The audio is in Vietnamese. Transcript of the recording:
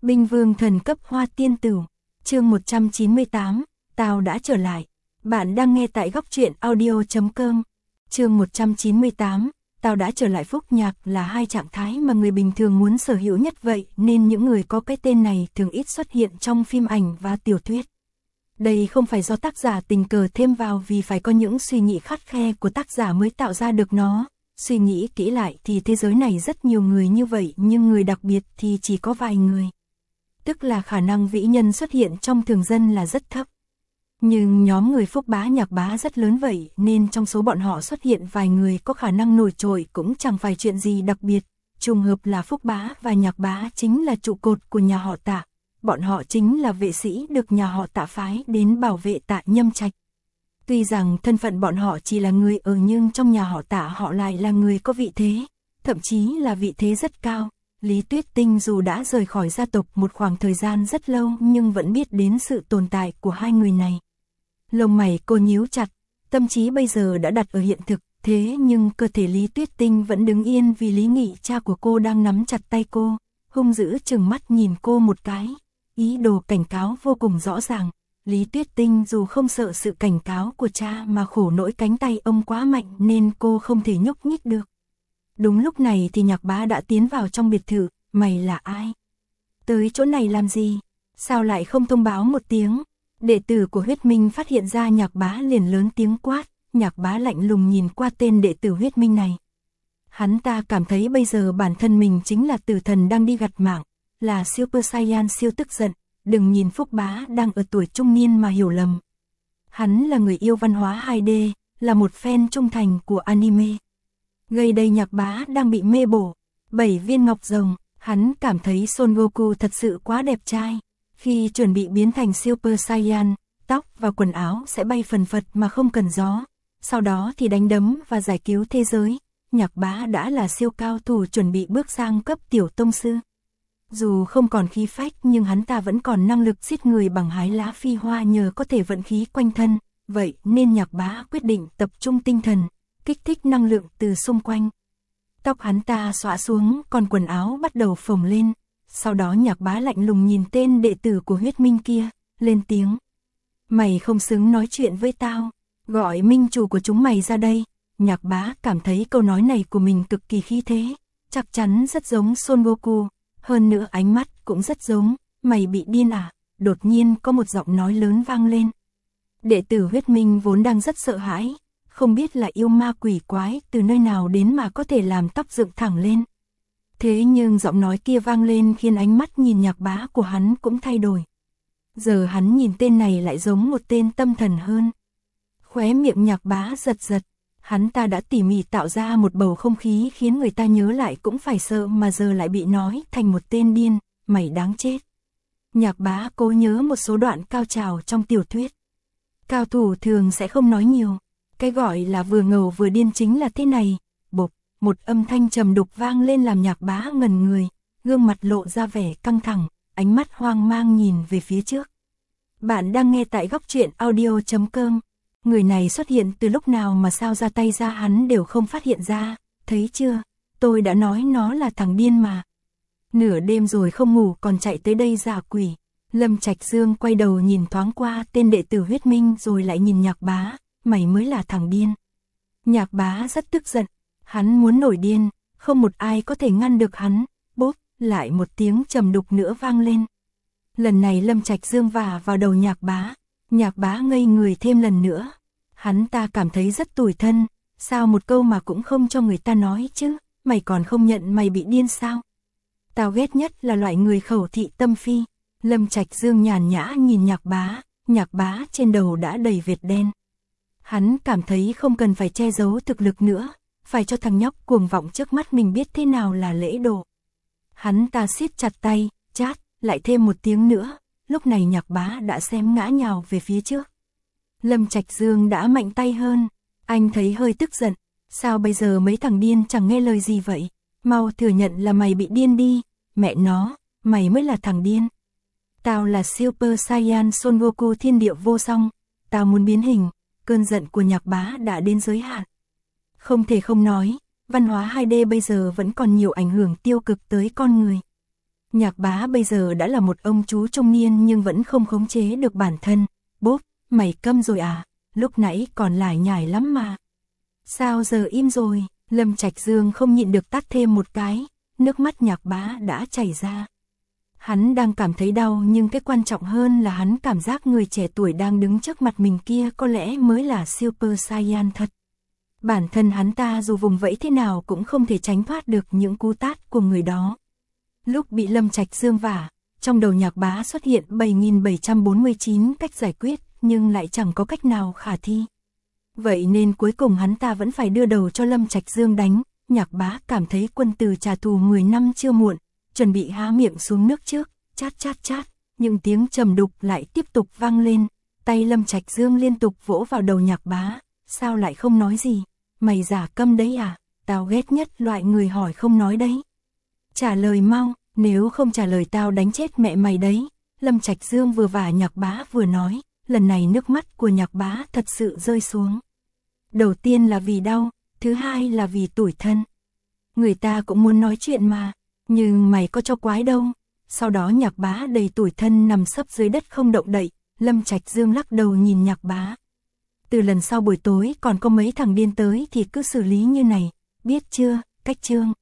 Binh vương thần cấp hoa tiên tử, chương 198, tao đã trở lại. Bạn đang nghe tại góc truyện audio.com. Chương 198, tao đã trở lại. Phúc nhạc là hai trạng thái mà người bình thường muốn sở hữu nhất vậy, nên những người có cái tên này thường ít xuất hiện trong phim ảnh và tiểu thuyết. Đây không phải do tác giả tình cờ thêm vào vì phải có những suy nghĩ khắt khe của tác giả mới tạo ra được nó. Suy nghĩ kỹ lại thì thế giới này rất nhiều người như vậy, nhưng người đặc biệt thì chỉ có vài người. Tức là khả năng vĩ nhân xuất hiện trong thường dân là rất thấp. Nhưng nhóm người Phúc Bá Nhạc Bá rất lớn vậy, nên trong số bọn họ xuất hiện vài người có khả năng nổi trội cũng chẳng phải chuyện gì đặc biệt. Trùng hợp là Phúc Bá và Nhạc Bá chính là trụ cột của nhà họ Tạ. Bọn họ chính là vệ sĩ được nhà họ Tạ phái đến bảo vệ Tạ Nhâm Trạch. Tuy rằng thân phận bọn họ chỉ là người ở, nhưng trong nhà họ Tạ họ lại là người có vị thế, thậm chí là vị thế rất cao. Lý Tuyết Tinh dù đã rời khỏi gia tộc một khoảng thời gian rất lâu nhưng vẫn biết đến sự tồn tại của hai người này. Lông mày cô nhíu chặt, tâm trí bây giờ đã đặt ở hiện thực, thế nhưng cơ thể Lý Tuyết Tinh vẫn đứng yên vì Lý Nghị, cha của cô, đang nắm chặt tay cô, hung dữ trừng mắt nhìn cô một cái, ý đồ cảnh cáo vô cùng rõ ràng. Lý Tuyết Tinh dù không sợ sự cảnh cáo của cha mà khổ nỗi cánh tay ông quá mạnh nên cô không thể nhúc nhích được. Đúng lúc này thì Nhạc Bá đã tiến vào trong biệt thự. Mày là ai? Tới chỗ này làm gì? Sao lại không thông báo một tiếng? Đệ tử của Huyết Minh phát hiện ra Nhạc Bá liền lớn tiếng quát. Nhạc Bá lạnh lùng nhìn qua tên đệ tử Huyết Minh này. Hắn ta cảm thấy bây giờ bản thân mình chính là tử thần đang đi gặt mạng, là Super Saiyan siêu tức giận. Đừng nhìn Phúc Bá đang ở tuổi trung niên mà hiểu lầm. Hắn là người yêu văn hóa 2D, là một fan trung thành của anime. Gây đây Nhạc Bá đang bị mê bổ 7 viên ngọc rồng, hắn cảm thấy Son Goku thật sự quá đẹp trai. Khi chuẩn bị biến thành Super Saiyan, tóc và quần áo sẽ bay phần phật mà không cần gió. Sau đó thì đánh đấm và giải cứu thế giới. Nhạc Bá đã là siêu cao thủ chuẩn bị bước sang cấp tiểu tông sư. Dù không còn khí phách nhưng hắn ta vẫn còn năng lực giết người bằng hái lá phi hoa nhờ có thể vận khí quanh thân. Vậy nên Nhạc Bá quyết định tập trung tinh thần, kích thích năng lượng từ xung quanh. Tóc hắn ta xõa xuống, còn quần áo bắt đầu phồng lên. Sau đó Nhạc Bá lạnh lùng nhìn tên đệ tử của Huyết Minh kia, lên tiếng. Mày không xứng nói chuyện với tao, gọi minh chủ của chúng mày ra đây. Nhạc Bá cảm thấy câu nói này của mình cực kỳ khí thế, chắc chắn rất giống Son Goku. Hơn nữa ánh mắt cũng rất giống. Mày bị điên à? Đột nhiên có một giọng nói lớn vang lên. Đệ tử Huyết Minh vốn đang rất sợ hãi, không biết là yêu ma quỷ quái từ nơi nào đến mà có thể làm tóc dựng thẳng lên. Thế nhưng giọng nói kia vang lên khiến ánh mắt nhìn Nhạc Bá của hắn cũng thay đổi. Giờ hắn nhìn tên này lại giống một tên tâm thần hơn. Khóe miệng Nhạc Bá giật giật. Hắn ta đã tỉ mỉ tạo ra một bầu không khí khiến người ta nhớ lại cũng phải sợ, mà giờ lại bị nói thành một tên điên. Mày đáng chết. Nhạc Bá cố nhớ một số đoạn cao trào trong tiểu thuyết. Cao thủ thường sẽ không nói nhiều. Cái gọi là vừa ngầu vừa điên chính là thế này. Bộp, một âm thanh trầm đục vang lên làm Nhạc Bá ngẩn người, gương mặt lộ ra vẻ căng thẳng, ánh mắt hoang mang nhìn về phía trước. Bạn đang nghe tại góc truyện audio.com. Người này xuất hiện từ lúc nào mà sao ra tay ra hắn đều không phát hiện ra. Thấy chưa, tôi đã nói nó là thằng điên mà. Nửa đêm rồi không ngủ còn chạy tới đây giả quỷ. Lâm Trạch Dương quay đầu nhìn thoáng qua tên đệ tử Huyết Minh rồi lại nhìn Nhạc Bá. Mày mới là thằng điên. Nhạc Bá rất tức giận. Hắn muốn nổi điên, không một ai có thể ngăn được hắn. Bốp, lại một tiếng trầm đục nữa vang lên. Lần này Lâm Trạch Dương vả vào đầu Nhạc Bá. Nhạc Bá ngây người thêm lần nữa. Hắn ta cảm thấy rất tủi thân. Sao một câu mà cũng không cho người ta nói chứ? Mày còn không nhận mày bị điên sao? Tao ghét nhất là loại người khẩu thị tâm phi. Lâm Trạch Dương nhàn nhã nhìn Nhạc Bá. Nhạc Bá trên đầu đã đầy vệt đen. Hắn cảm thấy không cần phải che giấu thực lực nữa. Phải cho thằng nhóc cuồng vọng trước mắt mình biết thế nào là lễ độ. Hắn ta siết chặt tay, chát, lại thêm một tiếng nữa. Lúc này Nhạc Bá đã xém ngã nhào về phía trước. Lâm Trạch Dương đã mạnh tay hơn. Anh thấy hơi tức giận. Sao bây giờ mấy thằng điên chẳng nghe lời gì vậy? Mau thừa nhận là mày bị điên đi. Mẹ nó, mày mới là thằng điên. Tao là Super Saiyan Son Goku thiên địa vô song. Tao muốn biến hình. Cơn giận của Nhạc Bá đã đến giới hạn. Không thể không nói, văn hóa 2D bây giờ vẫn còn nhiều ảnh hưởng tiêu cực tới con người. Nhạc Bá bây giờ đã là một ông chú trung niên nhưng vẫn không khống chế được bản thân. Bốp, mày câm rồi à, lúc nãy còn lải nhải lắm mà. Sao giờ im rồi? Lâm Trạch Dương không nhịn được tát thêm một cái, nước mắt Nhạc Bá đã chảy ra. Hắn đang cảm thấy đau nhưng cái quan trọng hơn là hắn cảm giác người trẻ tuổi đang đứng trước mặt mình kia có lẽ mới là Super Saiyan thật. Bản thân hắn ta dù vùng vẫy thế nào cũng không thể tránh thoát được những cú tát của người đó. Lúc bị Lâm Trạch Dương vả, trong đầu Nhạc Bá xuất hiện 7749 cách giải quyết nhưng lại chẳng có cách nào khả thi. Vậy nên cuối cùng hắn ta vẫn phải đưa đầu cho Lâm Trạch Dương đánh. Nhạc Bá cảm thấy quân tử trả thù 10 năm chưa muộn, chuẩn bị há miệng xuống nước trước, chát chát chát, nhưng tiếng trầm đục lại tiếp tục vang lên, tay Lâm Trạch Dương liên tục vỗ vào đầu Nhạc Bá, sao lại không nói gì, mày giả câm đấy à, tao ghét nhất loại người hỏi không nói đấy. Trả lời mau, nếu không trả lời tao đánh chết mẹ mày đấy. Lâm Trạch Dương vừa vả Nhạc Bá vừa nói, lần này nước mắt của Nhạc Bá thật sự rơi xuống. Đầu tiên là vì đau, thứ hai là vì tủi thân. Người ta cũng muốn nói chuyện mà, nhưng mày có cho quái đâu. Sau đó Nhạc Bá đầy tủi thân nằm sấp dưới đất không động đậy, Lâm Trạch Dương lắc đầu nhìn Nhạc Bá. Từ lần sau buổi tối còn có mấy thằng điên tới thì cứ xử lý như này, biết chưa, Cách Trương.